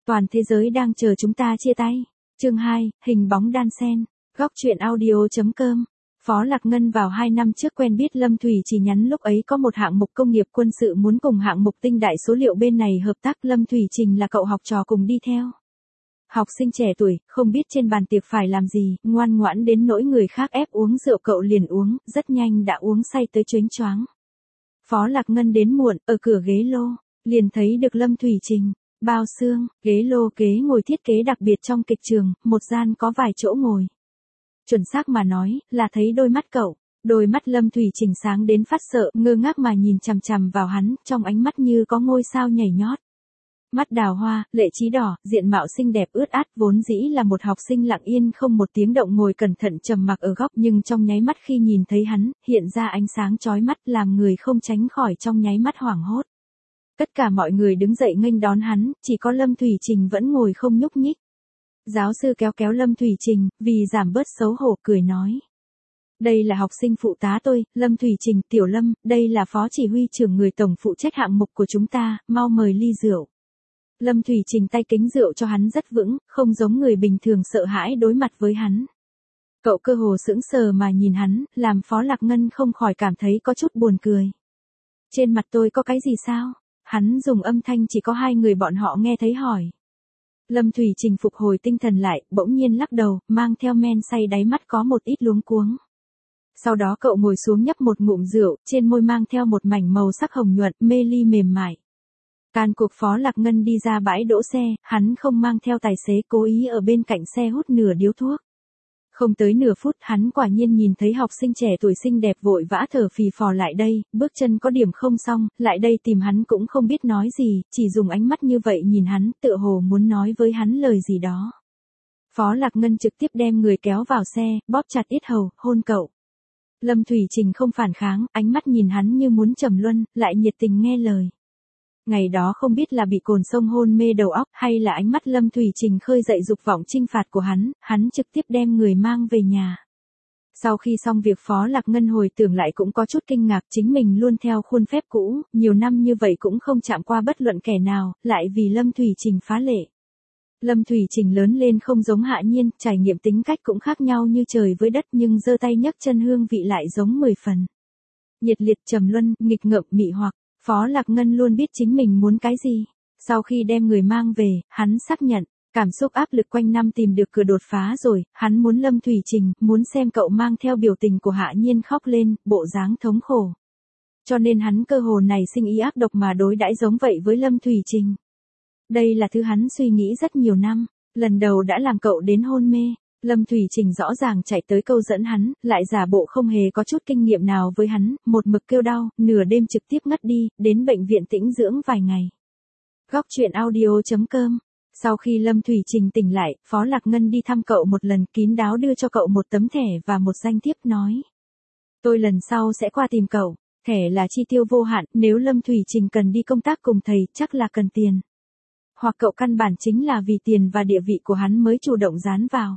Toàn thế giới đang chờ chúng ta chia tay. Chương 2, hình bóng đan sen. Góc truyện audio.com. Phó Lạc Ngân vào 2 năm trước quen biết Lâm Thủy Chỉ nhắn lúc ấy có một hạng mục công nghiệp quân sự muốn cùng hạng mục tinh đại số liệu bên này hợp tác. Lâm Thủy Trình là cậu học trò cùng đi theo. Học sinh trẻ tuổi, không biết trên bàn tiệc phải làm gì, ngoan ngoãn đến nỗi người khác ép uống rượu cậu liền uống, rất nhanh đã uống say tới choáng choáng. Phó Lạc Ngân đến muộn, ở cửa ghế lô, liền thấy được Lâm Thủy Trình. Bao xương, ghế lô ghế ngồi thiết kế đặc biệt trong kịch trường, một gian có vài chỗ ngồi. Chuẩn xác mà nói, là thấy đôi mắt cậu. Đôi mắt Lâm Thủy Trình sáng đến phát sợ, ngơ ngác mà nhìn chằm chằm vào hắn, trong ánh mắt như có ngôi sao nhảy nhót. Mắt đào hoa, lệ trí đỏ, diện mạo xinh đẹp ướt át, vốn dĩ là một học sinh lặng yên không một tiếng động ngồi cẩn thận trầm mặc ở góc, nhưng trong nháy mắt khi nhìn thấy hắn, hiện ra ánh sáng chói mắt làm người không tránh khỏi trong nháy mắt hoảng hốt. Tất cả mọi người đứng dậy nghênh đón hắn, chỉ có Lâm Thủy Trình vẫn ngồi không nhúc nhích. Giáo sư kéo kéo Lâm Thủy Trình, vì giảm bớt xấu hổ, cười nói. Đây là học sinh phụ tá tôi, Lâm Thủy Trình, Tiểu Lâm, đây là phó chỉ huy trưởng người tổng phụ trách hạng mục của chúng ta, mau mời ly rượu. Lâm Thủy Trình tay kính rượu cho hắn rất vững, không giống người bình thường sợ hãi đối mặt với hắn. Cậu cơ hồ sững sờ mà nhìn hắn, làm Phó Lạc Ngân không khỏi cảm thấy có chút buồn cười. Trên mặt tôi có cái gì sao? Hắn dùng âm thanh chỉ có 2 người bọn họ nghe thấy hỏi. Lâm Thủy Trình phục hồi tinh thần lại, bỗng nhiên lắc đầu, mang theo men say đáy mắt có một ít luống cuống. Sau đó cậu ngồi xuống nhấp một ngụm rượu, trên môi mang theo một mảnh màu sắc hồng nhuận, mê ly mềm mại. Can cuộc Phó Lạc Ngân đi ra bãi đỗ xe, hắn không mang theo tài xế, cố ý ở bên cạnh xe hút nửa điếu thuốc. Không tới nửa phút hắn quả nhiên nhìn thấy học sinh trẻ tuổi xinh đẹp vội vã thở phì phò lại đây, bước chân có điểm không xong, lại đây tìm hắn cũng không biết nói gì, chỉ dùng ánh mắt như vậy nhìn hắn, tựa hồ muốn nói với hắn lời gì đó. Phó Lạc Ngân trực tiếp đem người kéo vào xe, bóp chặt yết hầu, hôn cậu. Lâm Thủy Trình không phản kháng, ánh mắt nhìn hắn như muốn trầm luân, lại nhiệt tình nghe lời. Ngày đó không biết là bị cồn sông hôn mê đầu óc hay là ánh mắt Lâm Thủy Trình khơi dậy dục vọng chinh phạt của hắn trực tiếp đem người mang về nhà. Sau khi xong việc Phó Lạc Ngân hồi tưởng lại cũng có chút kinh ngạc, chính mình luôn theo khuôn phép cũ, nhiều năm như vậy cũng không chạm qua bất luận kẻ nào, lại vì Lâm Thủy Trình phá lệ. Lâm Thủy Trình lớn lên không giống Hạ Nhiên, trải nghiệm tính cách cũng khác nhau như trời với đất, nhưng giơ tay nhấc chân hương vị lại giống 10 phần. Nhiệt liệt, trầm luân, nghịch ngợm, mị hoặc. Phó Lạc Ngân luôn biết chính mình muốn cái gì. Sau khi đem người mang về, hắn xác nhận, cảm xúc áp lực quanh năm tìm được cửa đột phá rồi, hắn muốn Lâm Thủy Trình, muốn xem cậu mang theo biểu tình của Hạ Nhiên khóc lên, bộ dáng thống khổ. Cho nên hắn cơ hồ này sinh ý ác độc mà đối đãi giống vậy với Lâm Thủy Trình. Đây là thứ hắn suy nghĩ rất nhiều năm, lần đầu đã làm cậu đến hôn mê. Lâm Thủy Trình rõ ràng chạy tới câu dẫn hắn, lại giả bộ không hề có chút kinh nghiệm nào với hắn, một mực kêu đau, nửa đêm trực tiếp ngất đi, đến bệnh viện tĩnh dưỡng vài ngày. Góc truyện audio.com. Sau khi Lâm Thủy Trình tỉnh lại, Phó Lạc Ngân đi thăm cậu một lần, kín đáo đưa cho cậu một tấm thẻ và một danh thiếp nói. Tôi lần sau sẽ qua tìm cậu, thẻ là chi tiêu vô hạn, nếu Lâm Thủy Trình cần đi công tác cùng thầy, chắc là cần tiền. Hoặc cậu căn bản chính là vì tiền và địa vị của hắn mới chủ động dán vào.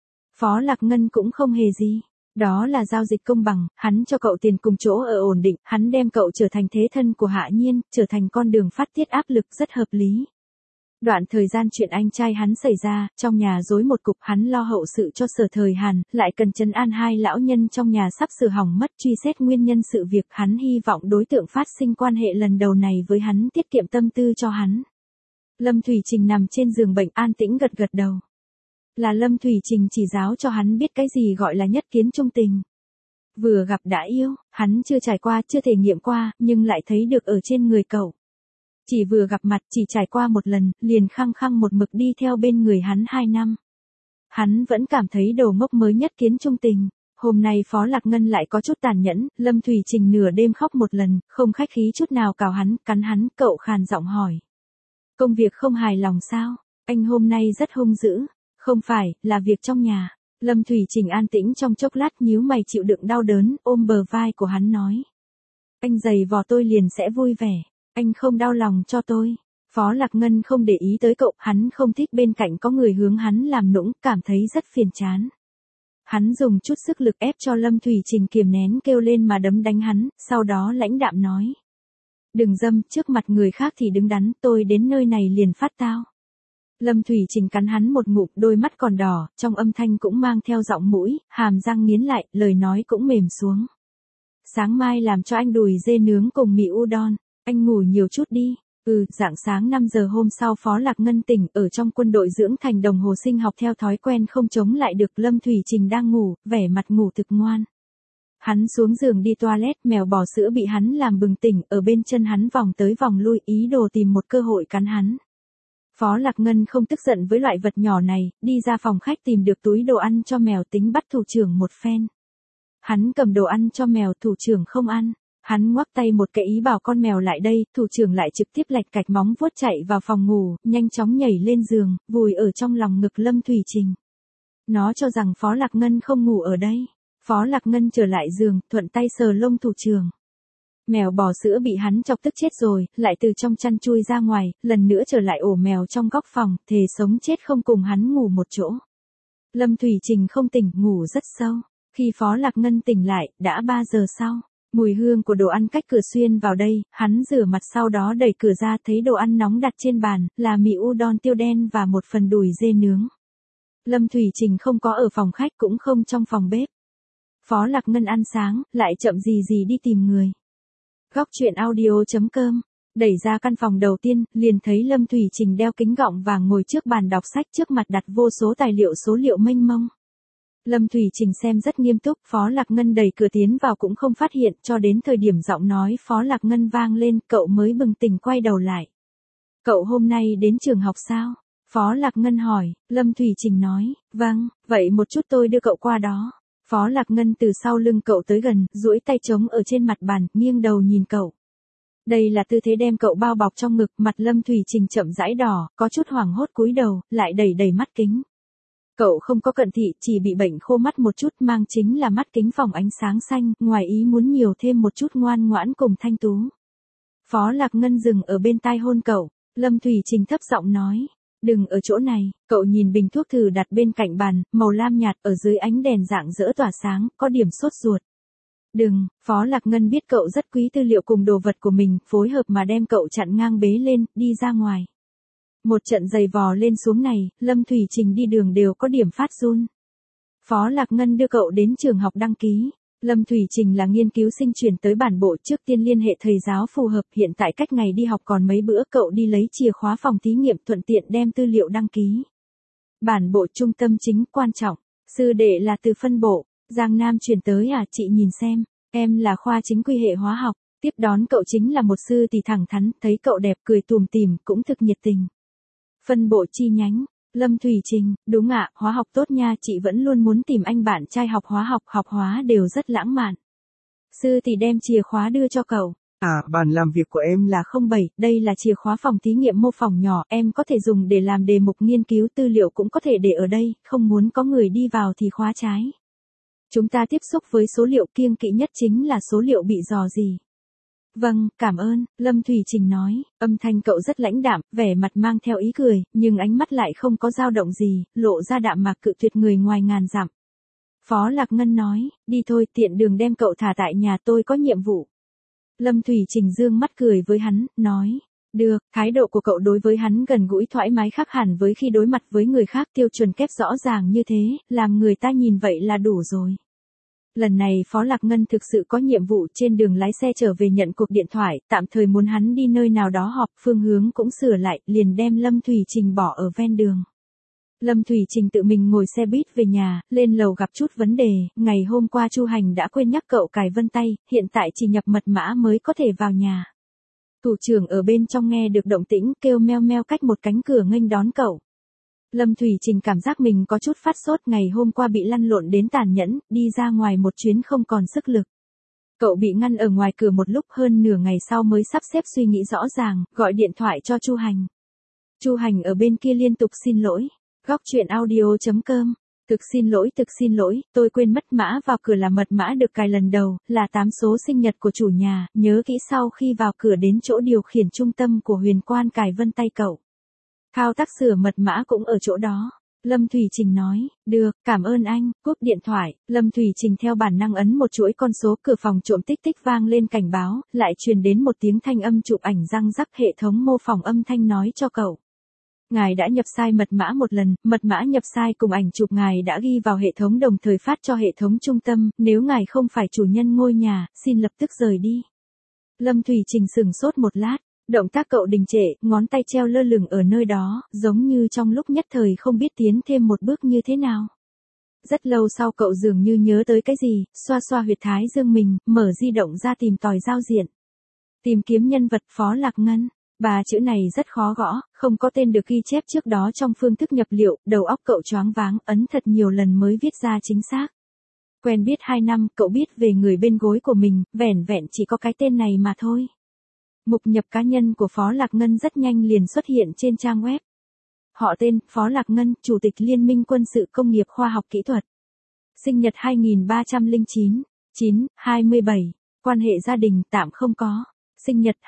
Phó Lạc Ngân cũng không hề gì. Đó là giao dịch công bằng, hắn cho cậu tiền cùng chỗ ở ổn định, hắn đem cậu trở thành thế thân của Hạ Nhiên, trở thành con đường phát tiết áp lực rất hợp lý. Đoạn thời gian chuyện anh trai hắn xảy ra, trong nhà rối một cục, hắn lo hậu sự cho Sở Thời Hàn, lại cần trấn an 2 lão nhân trong nhà sắp sửa hỏng mất, truy xét nguyên nhân sự việc, hắn hy vọng đối tượng phát sinh quan hệ lần đầu này với hắn tiết kiệm tâm tư cho hắn. Lâm Thủy Trình nằm trên giường bệnh an tĩnh gật gật đầu. Là Lâm Thủy Trình chỉ giáo cho hắn biết cái gì gọi là nhất kiến trung tình. Vừa gặp đã yêu, hắn chưa trải qua, chưa thể nghiệm qua, nhưng lại thấy được ở trên người cậu. Chỉ vừa gặp mặt, chỉ trải qua một lần, liền khăng khăng một mực đi theo bên người hắn 2 năm. Hắn vẫn cảm thấy đầu ngốc mới nhất kiến trung tình. Hôm nay Phó Lạc Ngân lại có chút tàn nhẫn, Lâm Thủy Trình nửa đêm khóc một lần, không khách khí chút nào cào hắn, cắn hắn, cậu khàn giọng hỏi. Công việc không hài lòng sao? Anh hôm nay rất hung dữ. Không phải, là việc trong nhà. Lâm Thủy Trình an tĩnh trong chốc lát nhíu mày chịu đựng đau đớn, ôm bờ vai của hắn nói. Anh giày vò tôi liền sẽ vui vẻ. Anh không đau lòng cho tôi. Phó Lạc Ngân không để ý tới cậu, hắn không thích bên cạnh có người hướng hắn làm nũng, cảm thấy rất phiền chán. Hắn dùng chút sức lực ép cho Lâm Thủy Trình kiềm nén kêu lên mà đấm đánh hắn, sau đó lãnh đạm nói. Đừng dâm, trước mặt người khác thì đứng đắn, tôi đến nơi này liền phát tao. Lâm Thủy Trình cắn hắn một ngụm, đôi mắt còn đỏ, trong âm thanh cũng mang theo giọng mũi, hàm răng nghiến lại, lời nói cũng mềm xuống. Sáng mai làm cho anh đùi dê nướng cùng mì udon, anh ngủ nhiều chút đi. Rạng sáng 5 giờ hôm sau Phó Lạc Ngân tỉnh ở trong quân đội dưỡng thành đồng hồ sinh học theo thói quen không chống lại được. Lâm Thủy Trình đang ngủ, vẻ mặt ngủ thực ngoan. Hắn xuống giường đi toilet, mèo bò sữa bị hắn làm bừng tỉnh, ở bên chân hắn vòng tới vòng lui, ý đồ tìm một cơ hội cắn hắn. Phó Lạc Ngân không tức giận với loại vật nhỏ này, đi ra phòng khách tìm được túi đồ ăn cho mèo tính bắt thủ trưởng một phen. Hắn cầm đồ ăn cho mèo, thủ trưởng không ăn. Hắn ngoắc tay một cái ý bảo con mèo lại đây, thủ trưởng lại trực tiếp lạch cạch móng vuốt chạy vào phòng ngủ, nhanh chóng nhảy lên giường, vùi ở trong lòng ngực Lâm Thủy Trình. Nó cho rằng Phó Lạc Ngân không ngủ ở đây. Phó Lạc Ngân trở lại giường, thuận tay sờ lông thủ trưởng. Mèo bò sữa bị hắn chọc tức chết rồi, lại từ trong chăn chui ra ngoài, lần nữa trở lại ổ mèo trong góc phòng, thề sống chết không cùng hắn ngủ một chỗ. Lâm Thủy Trình không tỉnh, ngủ rất sâu. Khi Phó Lạc Ngân tỉnh lại, đã 3 giờ sau. Mùi hương của đồ ăn cách cửa xuyên vào đây, hắn rửa mặt sau đó đẩy cửa ra thấy đồ ăn nóng đặt trên bàn, là mì udon tiêu đen và một phần đùi dê nướng. Lâm Thủy Trình không có ở phòng khách cũng không trong phòng bếp. Phó Lạc Ngân ăn sáng, lại chậm gì đi tìm người. Góc truyện audio.com. Đẩy ra căn phòng đầu tiên, liền thấy Lâm Thủy Trình đeo kính gọng vàng ngồi trước bàn đọc sách, trước mặt đặt vô số tài liệu số liệu mênh mông. Lâm Thủy Trình xem rất nghiêm túc, Phó Lạc Ngân đẩy cửa tiến vào cũng không phát hiện, cho đến thời điểm giọng nói Phó Lạc Ngân vang lên, cậu mới bừng tỉnh quay đầu lại. Cậu hôm nay đến trường học sao? Phó Lạc Ngân hỏi, Lâm Thủy Trình nói, vâng, vậy một chút tôi đưa cậu qua đó. Phó Lạc Ngân từ sau lưng cậu tới gần, duỗi tay trống ở trên mặt bàn, nghiêng đầu nhìn cậu. Đây là tư thế đem cậu bao bọc trong ngực, mặt Lâm Thủy Trình chậm rãi đỏ, có chút hoảng hốt cúi đầu, lại đẩy mắt kính. Cậu không có cận thị, chỉ bị bệnh khô mắt một chút, mang chính là mắt kính phòng ánh sáng xanh, ngoài ý muốn nhiều thêm một chút ngoan ngoãn cùng thanh tú. Phó Lạc Ngân dừng ở bên tai hôn cậu, Lâm Thủy Trình thấp giọng nói, đừng ở chỗ này. Cậu nhìn bình thuốc thử đặt bên cạnh bàn, màu lam nhạt, ở dưới ánh đèn rạng rỡ tỏa sáng, có điểm sốt ruột. Đừng. Phó Lạc Ngân biết cậu rất quý tư liệu cùng đồ vật của mình, phối hợp mà đem cậu chặn ngang bế lên, đi ra ngoài. Một trận giày vò lên xuống này, Lâm Thủy Trình đi đường đều có điểm phát run. Phó Lạc Ngân đưa cậu đến trường học đăng ký. Lâm Thủy Trình là nghiên cứu sinh chuyển tới bản bộ, trước tiên liên hệ thầy giáo phù hợp, hiện tại cách ngày đi học còn mấy bữa, cậu đi lấy chìa khóa phòng thí nghiệm, thuận tiện đem tư liệu đăng ký. Bản bộ trung tâm chính quan trọng, sư đệ là từ phân bộ, Giang Nam chuyển tới à, chị nhìn xem, em là khoa chính quy hệ hóa học, tiếp đón cậu chính là một sư tỷ thẳng thắn, thấy cậu đẹp cười tùm tìm, cũng thực nhiệt tình. Phân bộ chi nhánh, Lâm Thủy Trình, đúng ạ, hóa học tốt nha, chị vẫn luôn muốn tìm anh bạn trai học hóa học, học hóa đều rất lãng mạn. Sư tỷ đem chìa khóa đưa cho cậu. Bàn làm việc của em là 07, đây là chìa khóa phòng thí nghiệm mô phỏng nhỏ, em có thể dùng để làm đề mục nghiên cứu, tư liệu cũng có thể để ở đây, không muốn có người đi vào thì khóa trái. Chúng ta tiếp xúc với số liệu, kiêng kỵ nhất chính là số liệu bị rò rỉ. Vâng, cảm ơn, Lâm Thủy Trình nói, âm thanh cậu rất lãnh đạm, vẻ mặt mang theo ý cười, nhưng ánh mắt lại không có dao động gì, lộ ra đạm mạc cự tuyệt người ngoài ngàn dặm. Phó Lạc Ngân nói, đi thôi, tiện đường đem cậu thả tại nhà, tôi có nhiệm vụ. Lâm Thủy Trình dương mắt cười với hắn, nói, được, thái độ của cậu đối với hắn gần gũi thoải mái khác hẳn với khi đối mặt với người khác, tiêu chuẩn kép rõ ràng như thế, làm người ta nhìn vậy là đủ rồi. Lần này Phó Lạc Ngân thực sự có nhiệm vụ, trên đường lái xe trở về nhận cuộc điện thoại, tạm thời muốn hắn đi nơi nào đó họp, phương hướng cũng sửa lại, liền đem Lâm Thủy Trình bỏ ở ven đường. Lâm Thủy Trình tự mình ngồi xe buýt về nhà, lên lầu gặp chút vấn đề, ngày hôm qua Chu Hành đã quên nhắc cậu cài vân tay, hiện tại chỉ nhập mật mã mới có thể vào nhà. Thủ trưởng ở bên trong nghe được động tĩnh, kêu meo meo cách một cánh cửa nghênh đón cậu. Lâm Thủy Trình cảm giác mình có chút phát sốt, ngày hôm qua bị lăn lộn đến tàn nhẫn, đi ra ngoài một chuyến không còn sức lực. Cậu bị ngăn ở ngoài cửa một lúc, hơn nửa ngày sau mới sắp xếp suy nghĩ rõ ràng, gọi điện thoại cho Chu Hành. Chu Hành ở bên kia liên tục xin lỗi. Góc truyện audio.com. Thực xin lỗi, tôi quên mất mã vào cửa là mật mã được cài lần đầu, là 8 số sinh nhật của chủ nhà, nhớ kỹ sau khi vào cửa đến chỗ điều khiển trung tâm của Huyền Quan cài vân tay cậu. Thao tác sửa mật mã cũng ở chỗ đó. Lâm Thủy Trình nói, được, cảm ơn anh, cúp điện thoại, Lâm Thủy Trình theo bản năng ấn một chuỗi con số, cửa phòng trộm tích tích vang lên cảnh báo, lại truyền đến một tiếng thanh âm chụp ảnh răng rắc, hệ thống mô phỏng âm thanh nói cho cậu. Ngài đã nhập sai mật mã một lần, mật mã nhập sai cùng ảnh chụp ngài đã ghi vào hệ thống đồng thời phát cho hệ thống trung tâm, nếu ngài không phải chủ nhân ngôi nhà, xin lập tức rời đi. Lâm Thủy Trình sững sốt một lát, động tác cậu đình trệ, ngón tay treo lơ lửng ở nơi đó, giống như trong lúc nhất thời không biết tiến thêm một bước như thế nào. Rất lâu sau cậu dường như nhớ tới cái gì, xoa xoa huyệt thái dương mình, mở di động ra tìm tòi giao diện. Tìm kiếm nhân vật Phó Lạc Ngân. Ba chữ này rất khó gõ, không có tên được ghi chép trước đó trong phương thức nhập liệu, đầu óc cậu choáng váng, ấn thật nhiều lần mới viết ra chính xác. Quen biết 2 năm, cậu biết về người bên gối của mình, vẻn vẹn chỉ có cái tên này mà thôi. Mục nhập cá nhân của Phó Lạc Ngân rất nhanh liền xuất hiện trên trang web. Họ tên, Phó Lạc Ngân, Chủ tịch Liên minh Quân sự Công nghiệp Khoa học Kỹ thuật. Sinh nhật 2309, 9/27, quan hệ gia đình tạm không có. Sinh nhật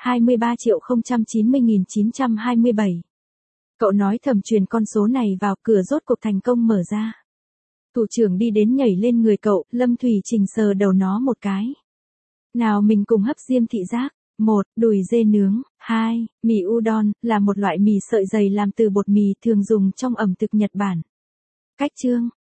23.090.927. Cậu nói thầm truyền con số này vào, cửa rốt cuộc thành công mở ra. Thủ trưởng đi đến nhảy lên người cậu, Lâm Thủy Trình sờ đầu nó một cái. Nào mình cùng hấp diêm thị giác. 1. Đùi dê nướng. 2. Mì udon, là một loại mì sợi dày làm từ bột mì thường dùng trong ẩm thực Nhật Bản. Cách chương.